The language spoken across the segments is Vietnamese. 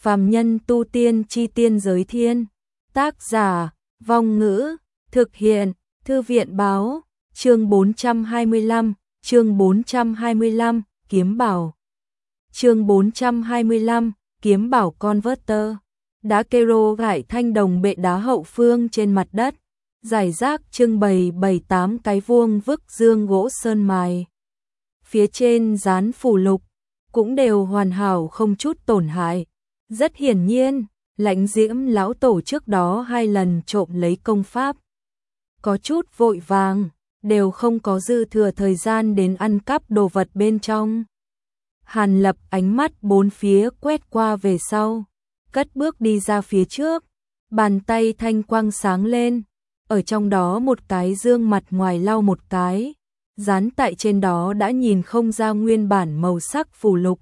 Phàm nhân tu tiên chi tiên giới thiên. Tác giả, Vong Ngữ, thực hiện, Thư viện báo, chương 425, Kiếm Bảo. Chương 425, Kiếm Bảo Converter. Đá kero gải thanh đồng bệ đá hậu phương trên mặt đất, giải rác trưng bày 7-8 cái vuông vức dương gỗ sơn mài. Phía trên dán phù lục, cũng đều hoàn hảo không chút tổn hại. Rất hiển nhiên, Lãnh Diễm lão tổ trước đó 2 lần trộm lấy công pháp. Có chút vội vàng, đều không có dư thừa thời gian đến ăn cắp đồ vật bên trong. Hàn Lập ánh mắt bốn phía quét qua về sau, cất bước đi ra phía trước, bàn tay thanh quang sáng lên, ở trong đó một cái dương mặt ngoài lau một cái, dán tại trên đó đã nhìn không ra nguyên bản màu sắc phù lục.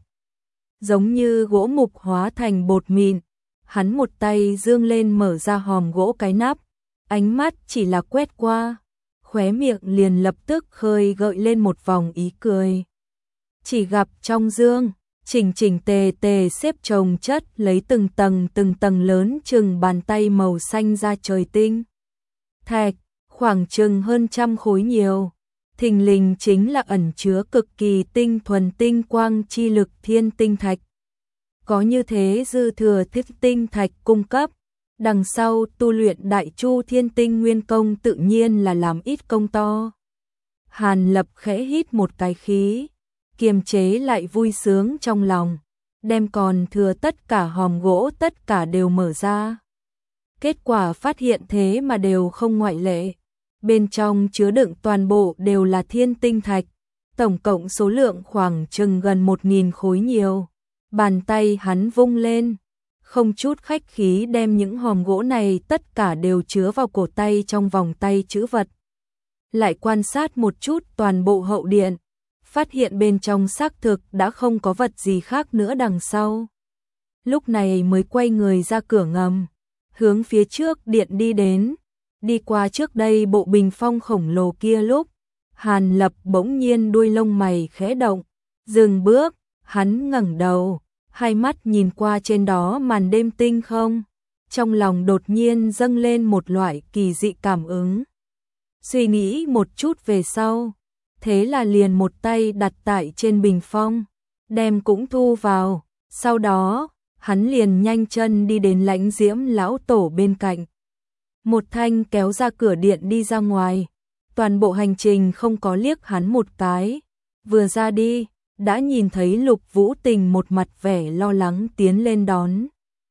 Giống như gỗ mục hóa thành bột mịn, hắn một tay dương lên mở ra hòm gỗ cái nắp, ánh mắt chỉ là quét qua, khóe miệng liền lập tức khơi gợi lên một vòng ý cười. Chỉ gặp trong dương, chỉnh chỉnh tề tề xếp chồng chất lấy từng tầng lớn chừng bàn tay màu xanh da trời tinh. Thạch, khoảng chừng hơn 100 khối nhiều, thình lình chính là ẩn chứa cực kỳ tinh thuần tinh quang chi lực thiên tinh thạch. Có như thế dư thừa thiết tinh thạch cung cấp, đằng sau tu luyện Đại Chu Thiên Tinh Nguyên Công tự nhiên là làm ít công to. Hàn Lập khẽ hít một cái khí, kiềm chế lại vui sướng trong lòng, đem còn thừa tất cả hòm gỗ tất cả đều mở ra. Kết quả phát hiện thế mà đều không ngoại lệ. Bên trong chứa đựng toàn bộ đều là thiên tinh thạch, tổng cộng số lượng khoảng chừng gần 1000 khối nhiều. Bàn tay hắn vung lên, không chút khách khí đem những hòm gỗ này tất cả đều chứa vào cổ tay trong vòng tay trữ vật. Lại quan sát một chút toàn bộ hậu điện, phát hiện bên trong xác thực đã không có vật gì khác nữa đằng sau. Lúc này mới quay người ra cửa ngầm, hướng phía trước điện đi đến. Đi qua trước đây bộ bình phong khổng lồ kia lúc, Hàn Lập bỗng nhiên đuôi lông mày khẽ động, dừng bước, hắn ngẩng đầu, hai mắt nhìn qua trên đó màn đêm tinh không, trong lòng đột nhiên dâng lên một loại kỳ dị cảm ứng. Suy nghĩ một chút về sau, thế là liền một tay đặt tại trên bình phong, đem cũng thu vào, sau đó, hắn liền nhanh chân đi đến Lãnh Diễm lão tổ bên cạnh. Một thanh kéo ra cửa điện đi ra ngoài, toàn bộ hành trình không có liếc hắn một cái, vừa ra đi, đã nhìn thấy Lục Vũ Tình một mặt vẻ lo lắng tiến lên đón.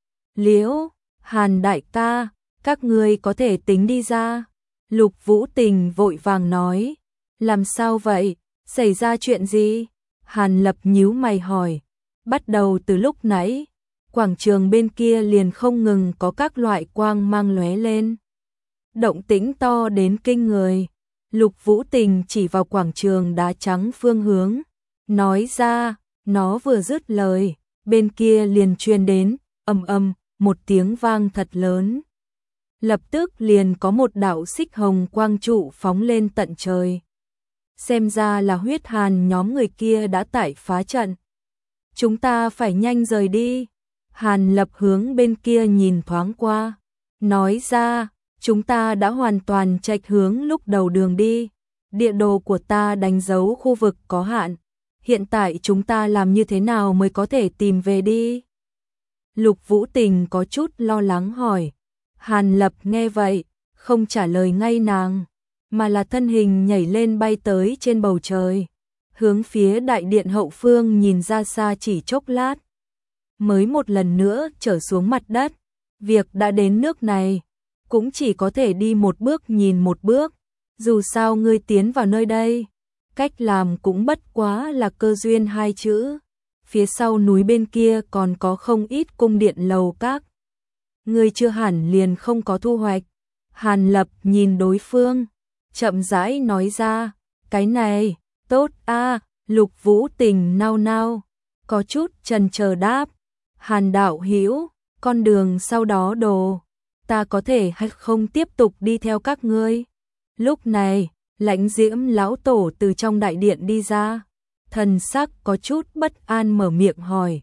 Liễu, Hàn đại ca, các ngươi có thể tính đi ra. Lục Vũ Tình vội vàng nói, làm sao vậy, xảy ra chuyện gì? Hàn Lập nhíu mày hỏi, bắt đầu từ lúc nãy, quảng trường bên kia liền không ngừng có các loại quang mang lóe lên. Động tĩnh to đến kinh người. Lục Vũ Tình chỉ vào quảng trường đá trắng phương hướng, nói ra, nó vừa dứt lời, bên kia liền truyền đến, ầm ầm, một tiếng vang thật lớn. Lập tức liền có một đạo xích hồng quang trụ phóng lên tận trời. Xem ra là Huyết Hàn nhóm người kia đã tải phá trận. Chúng ta phải nhanh rời đi. Hàn Lập hướng bên kia nhìn thoáng qua, nói ra, chúng ta đã hoàn toàn chệch hướng lúc đầu đường đi. Địa đồ của ta đánh dấu khu vực có hạn. Hiện tại chúng ta làm như thế nào mới có thể tìm về đi? Lục Vũ Tình có chút lo lắng hỏi. Hàn Lập nghe vậy, không trả lời ngay nàng, mà là thân hình nhảy lên bay tới trên bầu trời, hướng phía đại điện hậu phương nhìn ra xa chỉ chốc lát, mới một lần nữa trở xuống mặt đất. Việc đã đến nước này, cũng chỉ có thể đi một bước nhìn một bước, dù sao ngươi tiến vào nơi đây, cách làm cũng bất quá là cơ duyên 2 chữ. Phía sau núi bên kia còn có không ít cung điện lầu các, ngươi chưa hẳn liền không có thu hoạch. Hàn Lập nhìn đối phương, chậm rãi nói ra, cái này, tốt a. Lục Vũ Tình nao nao, có chút chần chờ đáp, Hàn đạo hữu, con đường sau đó đồ, ta có thể hay không tiếp tục đi theo các ngươi? Lúc này, Lãnh Diễm lão tổ từ trong đại điện đi ra, thần sắc có chút bất an mở miệng hỏi,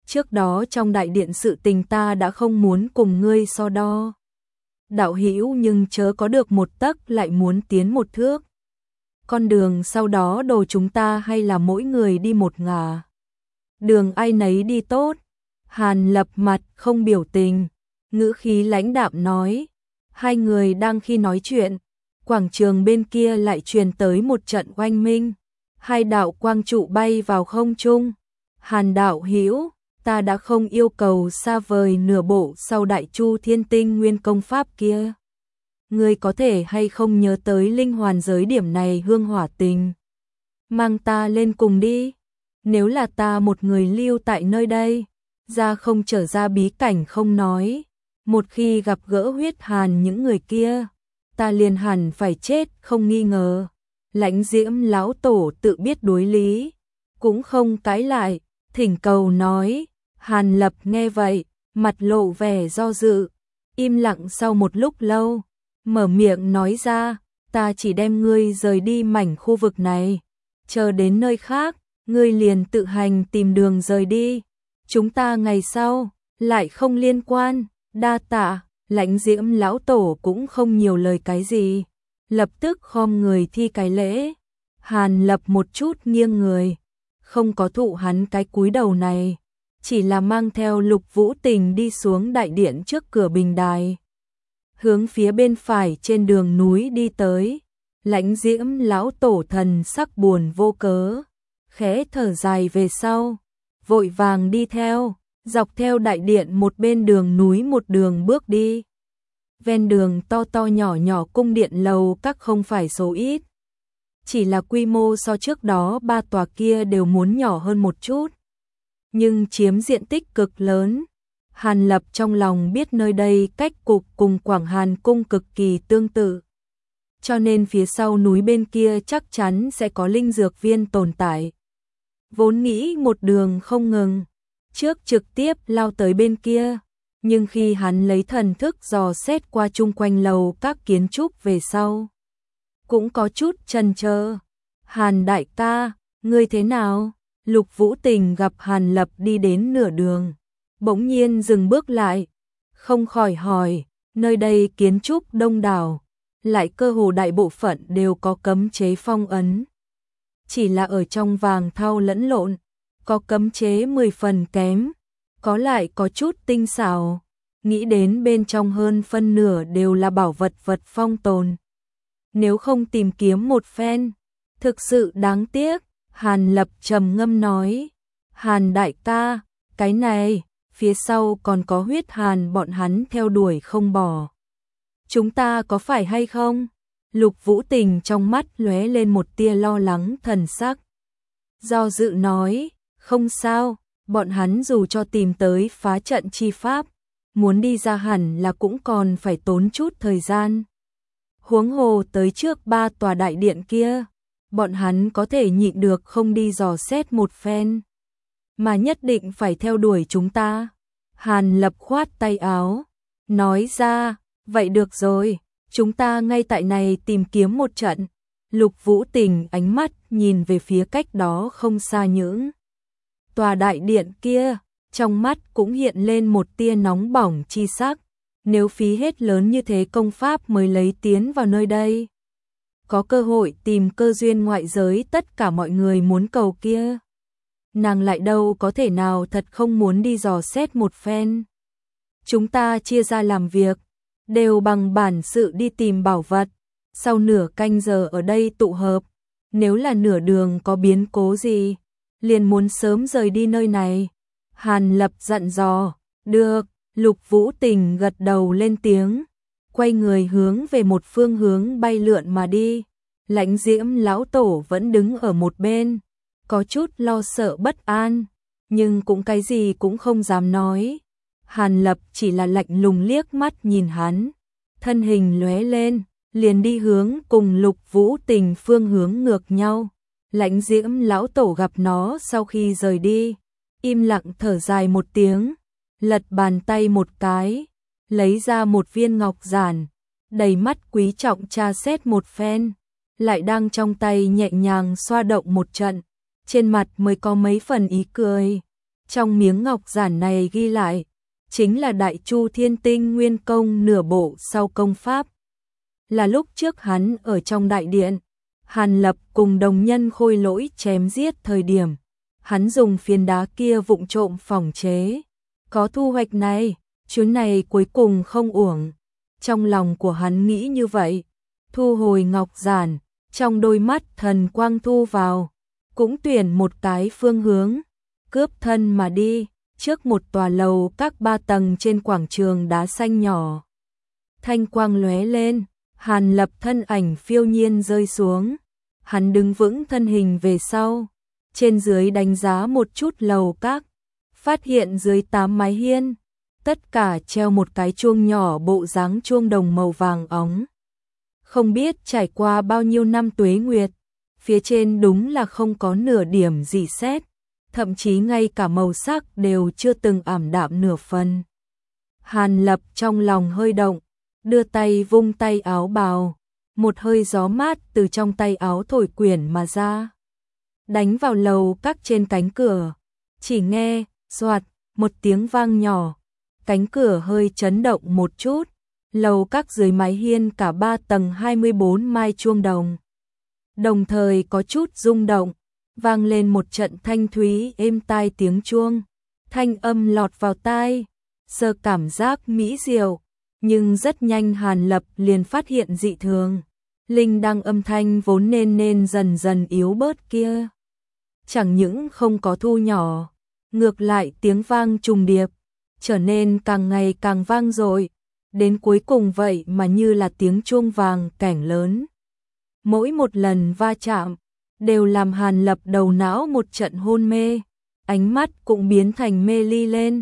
trước đó trong đại điện sự tình ta đã không muốn cùng ngươi so đo. Đạo hữu nhưng chớ có được một tấc lại muốn tiến một thước. Con đường sau đó đồ chúng ta hay là mỗi người đi một ngả. Đường ai nấy đi tốt. Hàn Lập mặt không biểu tình, ngữ khí lãnh đạm nói. Hai người đang khi nói chuyện, quảng trường bên kia lại truyền tới một trận oanh minh. Hai đạo quang trụ bay vào không trung. Hàn đạo hữu, ta đã không yêu cầu xa vời nửa bộ sau Đại Chu Thiên Tinh Nguyên công pháp kia. Ngươi có thể hay không nhớ tới linh hoàn giới điểm này hương hỏa tình. Mang ta lên cùng đi. Nếu là ta một người lưu tại nơi đây, ra không trở ra bí cảnh không nói. Một khi gặp gỡ huyết hàn những người kia, ta liền hẳn phải chết không nghi ngờ. Lãnh Diễm lão tổ tự biết đối lý, cũng không cãi lại, thỉnh cầu nói. Hàn Lập nghe vậy, mặt lộ vẻ do dự, im lặng sau một lúc lâu, mở miệng nói ra, ta chỉ đem ngươi rời đi mảnh khu vực này, chờ đến nơi khác, ngươi liền tự hành tìm đường rời đi, chúng ta ngày sau, lại không liên quan, đa tạ. Lãnh Diễm lão tổ cũng không nhiều lời cái gì, lập tức khom người thi cái lễ. Hàn Lập một chút nghiêng người, không có thụ hắn cái cúi đầu này, chỉ là mang theo Lục Vũ Tình đi xuống đại điện trước cửa bình đài. Hướng phía bên phải trên đường núi đi tới, Lãnh Diễm lão tổ thần sắc buồn vô cớ, khẽ thở dài về sau, vội vàng đi theo, dọc theo đại điện một bên đường núi một đường bước đi. Ven đường to to nhỏ nhỏ cung điện lầu các không phải số ít, chỉ là quy mô so trước đó ba tòa kia đều muốn nhỏ hơn một chút, nhưng chiếm diện tích cực lớn. Hàn Lập trong lòng biết nơi đây cách cục cùng Quảng Hàn cung cực kỳ tương tự, cho nên phía sau núi bên kia chắc chắn sẽ có linh dược viên tồn tại. Vốn nghĩ một đường không ngừng, trước trực tiếp lao tới bên kia, nhưng khi hắn lấy thần thức dò xét qua chung quanh lầu các kiến trúc về sau, cũng có chút chần chờ. Hàn đại ca, ngươi thế nào? Lục Vũ Tình gặp Hàn Lập đi đến nửa đường, bỗng nhiên dừng bước lại, không khỏi hỏi, nơi đây kiến trúc đông đảo, lại cơ hồ đại bộ phận đều có cấm chế phong ấn. Chỉ là ở trong vàng thau lẫn lộn, có cấm chế 10 phần kém, có lại có chút tinh xảo, nghĩ đến bên trong hơn phân nửa đều là bảo vật vật phong tồn. Nếu không tìm kiếm một phen, thực sự đáng tiếc. Hàn Lập trầm ngâm nói, Hàn đại ca, cái này, phía sau còn có huyết hàn bọn hắn theo đuổi không bỏ. Chúng ta có phải hay không? Lục Vũ Tình trong mắt lóe lên một tia lo lắng thần sắc. Do dự nói, không sao, bọn hắn dù cho tìm tới phá trận chi pháp, muốn đi ra hẳn là cũng còn phải tốn chút thời gian. Huống hồ tới trước ba tòa đại điện kia, bọn hắn có thể nhịn được không đi dò xét một phen, mà nhất định phải theo đuổi chúng ta. Hàn Lập khoát tay áo, nói ra, vậy được rồi, chúng ta ngay tại này tìm kiếm một trận. Lục Vũ Tình ánh mắt nhìn về phía cách đó không xa những tòa đại điện kia, trong mắt cũng hiện lên một tia nóng bỏng chi sắc. Nếu phí hết lớn như thế công pháp mới lấy tiến vào nơi đây, có cơ hội tìm cơ duyên ngoại giới tất cả mọi người muốn cầu kia, nàng lại đâu có thể nào thật không muốn đi dò xét một phen. Chúng ta chia ra làm việc, đều bằng bản sự đi tìm bảo vật, sau nửa canh giờ ở đây tụ hợp, nếu là nửa đường có biến cố gì, liền muốn sớm rời đi nơi này. Hàn Lập dặn dò, được. Lục Vũ Tình gật đầu lên tiếng, quay người hướng về một phương hướng bay lượn mà đi. Lãnh Diễm lão tổ vẫn đứng ở một bên, có chút lo sợ bất an, nhưng cũng cái gì cũng không dám nói. Hàn Lập chỉ là lạnh lùng liếc mắt nhìn hắn, thân hình lóe lên, liền đi hướng cùng Lục Vũ Tình phương hướng ngược nhau. Lãnh Diễm lão tổ gặp nó sau khi rời đi, im lặng thở dài một tiếng, lật bàn tay một cái, lấy ra một viên ngọc giản, đầy mắt quý trọng tra xét một phen, lại đang trong tay nhẹ nhàng xoa động một trận, trên mặt mới có mấy phần ý cười. Trong miếng ngọc giản này ghi lại, chính là Đại Chu Thiên Tinh Nguyên Công nửa bộ sau công pháp. Là lúc trước hắn ở trong đại điện, Hàn Lập cùng đồng nhân Khôi Lỗi chém giết thời điểm, hắn dùng phiến đá kia vụng trộm phỏng chế. Có thu hoạch này, chuyến này cuối cùng không uổng. Trong lòng của hắn nghĩ như vậy, thu hồi ngọc giản, trong đôi mắt thần quang thu vào, cũng tuyển một cái phương hướng, cướp thân mà đi, trước một tòa lầu các 3 tầng trên quảng trường đá xanh nhỏ. Thanh quang lóe lên, Hàn Lập thân ảnh phiêu nhiên rơi xuống, hắn đứng vững thân hình về sau, trên dưới đánh giá một chút lầu các, phát hiện dưới 8 mái hiên, tất cả treo một cái chuông nhỏ bộ dáng chuông đồng màu vàng óng. Không biết trải qua bao nhiêu năm tuế nguyệt, phía trên đúng là không có nửa điểm gì sét, thậm chí ngay cả màu sắc đều chưa từng ảm đạm nửa phần. Hàn Lập trong lòng hơi động, đưa tay vung tay áo bào, một hơi gió mát từ trong tay áo thổi quyển mà ra, đánh vào lầu các trên cánh cửa, chỉ nghe xoạt một tiếng vang nhỏ, cánh cửa hơi chấn động một chút, lầu các dưới mái hiên cả 3 tầng 24 mai chuông đồng. Đồng thời có chút rung động, vang lên một trận thanh thúy êm tai tiếng chuông, thanh âm lọt vào tai, sơ cảm giác mỹ diệu, nhưng rất nhanh Hàn Lập liền phát hiện dị thường, linh đăng âm thanh vốn nên dần dần yếu bớt kia. Chẳng những không có thu nhỏ, ngược lại tiếng vang trùng điệp, trở nên càng ngày càng vang dội, đến cuối cùng vậy mà như là tiếng chuông vàng cảnh lớn. Mỗi một lần va chạm, đều làm Hàn Lập đầu não một trận hôn mê, ánh mắt cũng biến thành mê ly lên.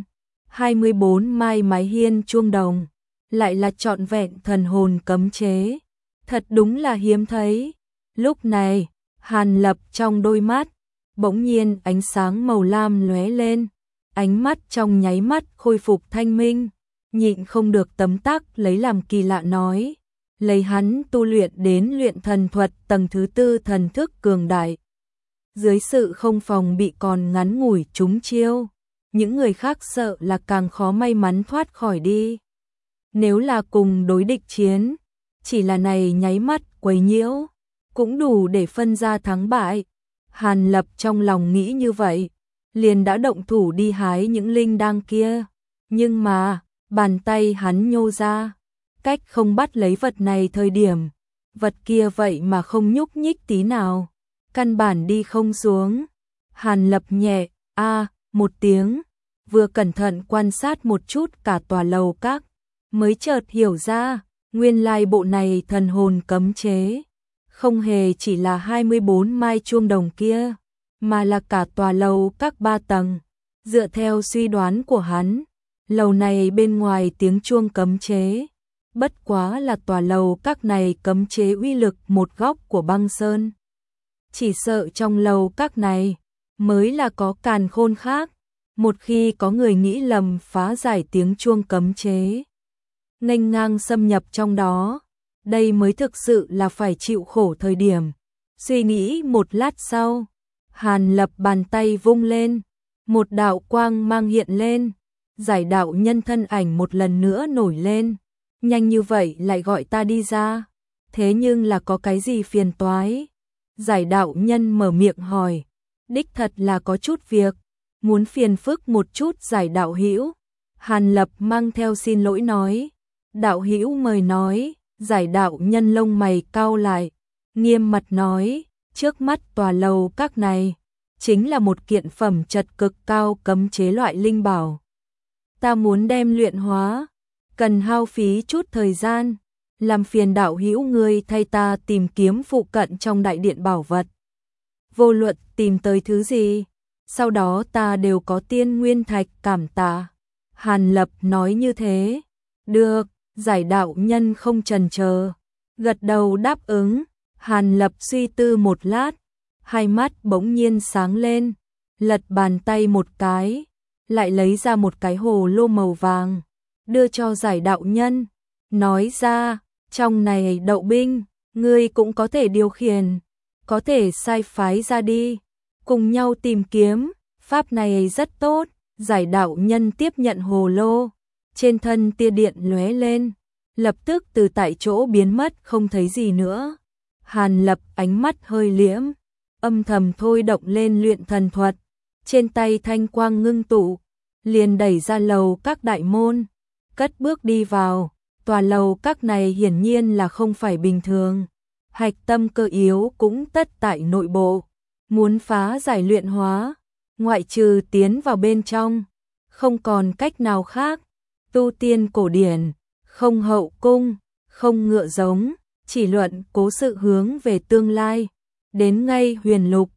24 mai mái hiên chuông đồng, lại là trọn vẹn thần hồn cấm chế, thật đúng là hiếm thấy. Lúc này, Hàn Lập trong đôi mắt, bỗng nhiên ánh sáng màu lam lóe lên, ánh mắt trong nháy mắt khôi phục thanh minh, nhịn không được tấm tắc lấy làm kỳ lạ nói, lấy hắn tu luyện đến luyện thần thuật tầng thứ 4 thần thức cường đại. Dưới sự không phòng bị còn ngắn ngủi trúng chiêu, những người khác sợ là càng khó may mắn thoát khỏi đi. Nếu là cùng đối địch chiến, chỉ là này nháy mắt quấy nhiễu, cũng đủ để phân ra thắng bại. Hàn Lập trong lòng nghĩ như vậy, liền đã động thủ đi hái những linh đăng kia, nhưng mà, bàn tay hắn nhô ra, cách không bắt lấy vật này thời điểm, vật kia vậy mà không nhúc nhích tí nào, căn bản đi không xuống. Hàn Lập nhẹ, một tiếng, vừa cẩn thận quan sát một chút cả tòa lầu các, mới chợt hiểu ra, nguyên lai bộ này thần hồn cấm chế, không hề chỉ là 24 mai chuông đồng kia, mà là cả tòa lầu các 3 tầng. Dựa theo suy đoán của hắn, lầu này bên ngoài tiếng chuông cấm chế, bất quá là tòa lầu các này cấm chế uy lực một góc của băng sơn. Chỉ sợ trong lầu các này mới là có càn khôn khác, một khi có người nghĩ lầm phá giải tiếng chuông cấm chế, nghênh ngang xâm nhập trong đó, đây mới thực sự là phải chịu khổ thời điểm. Suy nghĩ một lát sau, Hàn Lập bàn tay vung lên, một đạo quang mang hiện lên, giải đạo nhân thân ảnh một lần nữa nổi lên. Nhanh như vậy lại gọi ta đi ra, thế nhưng là có cái gì phiền toái? Giải đạo nhân mở miệng hỏi, đích thật là có chút việc, muốn phiền phức một chút giải đạo hữu. Hàn Lập mang theo xin lỗi nói, đạo hữu mời nói. Giải đạo nhân lông mày cau lại, nghiêm mặt nói, trước mắt tòa lầu các này, chính là một kiện phẩm chất cực cao cấm chế loại linh bảo. Ta muốn đem luyện hóa, cần hao phí chút thời gian, làm phiền đạo hữu ngươi thay ta tìm kiếm phụ cận trong đại điện bảo vật. Vô luận tìm tới thứ gì, sau đó ta đều có tiên nguyên thạch cảm tạ. Hàn Lập nói như thế, được. Giải đạo nhân không chần chờ, gật đầu đáp ứng. Hàn Lập suy tư một lát, hai mắt bỗng nhiên sáng lên, lật bàn tay một cái, lại lấy ra một cái hồ lô màu vàng, đưa cho giải đạo nhân, nói ra, trong này đậu binh, ngươi cũng có thể điều khiển, có thể sai phái ra đi, cùng nhau tìm kiếm, pháp này rất tốt, Giải đạo nhân tiếp nhận hồ lô, trên thân tia điện lóe lên, lập tức từ tại chỗ biến mất không thấy gì nữa. Hàn Lập ánh mắt hơi liễm, âm thầm thôi động lên luyện thần thuật, trên tay thanh quang ngưng tụ, liền đẩy ra lầu các đại môn, cất bước đi vào. Tòa lầu các này hiển nhiên là không phải bình thường, hạch tâm cơ yếu cũng tất tại nội bộ, muốn phá giải luyện hóa, ngoại trừ tiến vào bên trong, không còn cách nào khác. Tu tiên cổ điển, không hậu cung, không ngựa giống, chỉ luận cố sự hướng về tương lai, đến ngay huyền lục,